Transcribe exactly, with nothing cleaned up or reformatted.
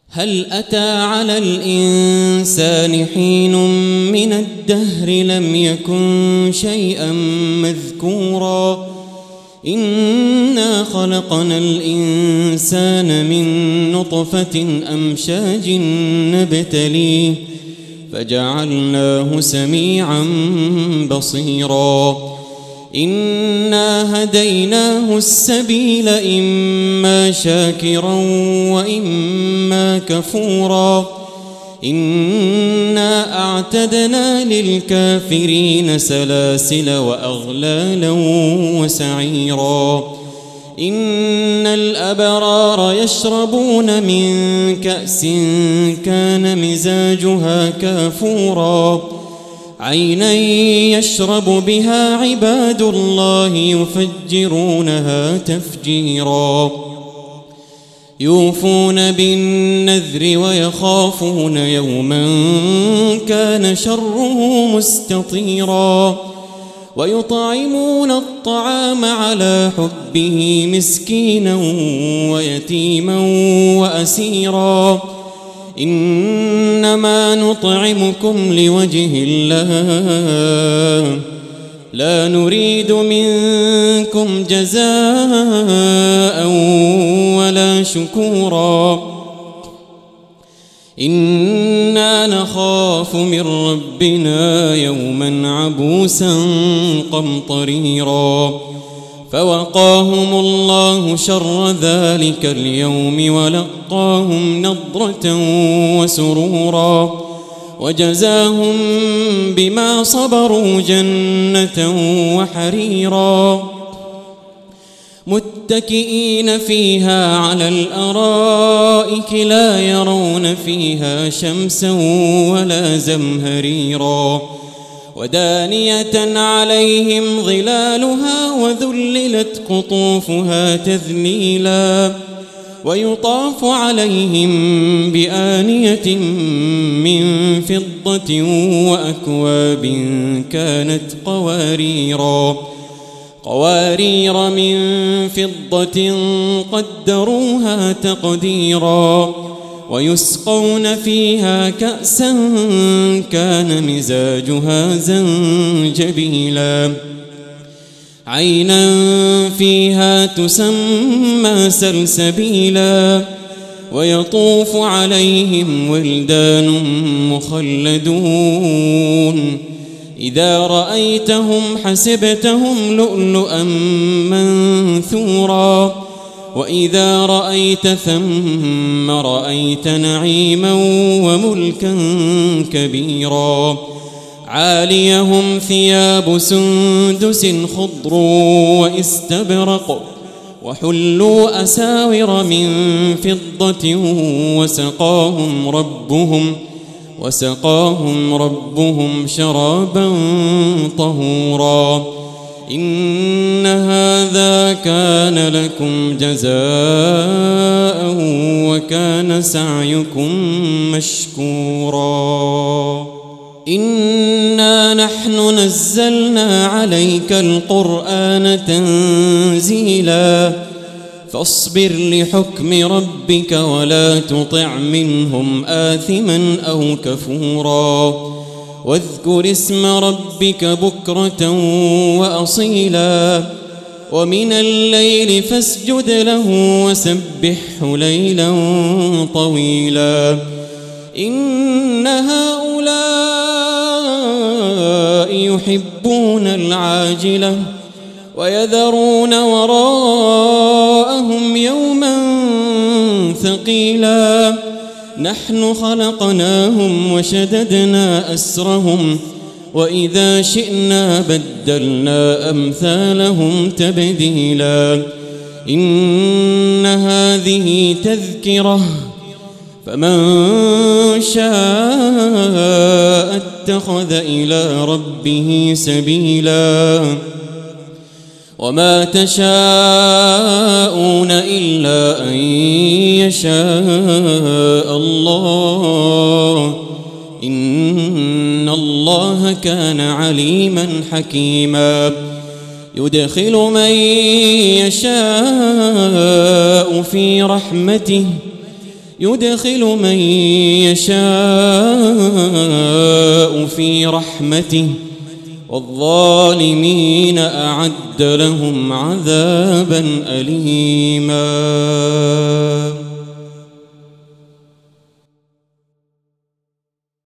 هل أتى على الإنسان حين من الدهر لم يكن شيئا مذكورا إنا خلقنا الإنسان من نطفة أمشاج نبتليه فجعلناه سميعا بصيرا إنا هديناه السبيل إما شاكرا وإما كفورا إنا أعتدنا للكافرين سلاسل وأغلالا وسعيرا إن الأبرار يشربون من كأس كان مزاجها كافورا عينا يشرب بها عباد الله يفجرونها تفجيرا يوفون بالنذر ويخافون يوما كان شره مستطيرا ويطعمون الطعام على حبه مسكينا ويتيما وأسيرا إنما نطعمكم لوجه الله لا نريد منكم جزاء ولا شكورا إنا نخاف من ربنا يوما عبوسا قمطريرا فوقاهم الله شر ذلك اليوم ولقاهم نضرة وسرورا وجزاهم بما صبروا جنة وحريرا متكئين فيها على الأرائك لا يرون فيها شمسا ولا زمهريرا ودانية عليهم ظلالها وذللت قطوفها تذليلا ويطاف عليهم بآنية من فضة وأكواب كانت قواريرا قوارير من فضة قدروها تقديرا ويسقون فيها كأسا كان مزاجها زنجبيلا عينا فيها تسمى سلسبيلا ويطوف عليهم ولدان مخلدون إذا رأيتهم حسبتهم لؤلؤا منثورا وإذا رأيت ثم رأيت نعيما وملكا كبيرا عاليهم ثياب سندس خضر واستبرق وحلوا أساور من فضة وسقاهم ربهم وسقاهم ربهم شرابا طهورا إن هذا كان لكم جزاء وكان سعيكم مشكورا إنا نحن نزلنا عليك القرآن تنزيلا فاصبر لحكم ربك ولا تطع منهم آثما أو كفورا واذكر اسم ربك بكرة وأصيلا ومن الليل فاسجد له وسبحه ليلا طويلا إن هؤلاء يحبون العاجلة ويذرون وراءهم يوما ثقيلا نحن خلقناهم وشددنا أسرهم وإذا شئنا بدلنا أمثالهم تبديلا إن هذه تذكرة فمن شاء اتخذ إلى ربه سبيلا وما تشاءون إلا أن يشاء الله إن الله كان عليما حكيما يدخل من يشاء في رحمته يدخل من يشاء في رحمته والظالمين أعد لهم عذابا أليما.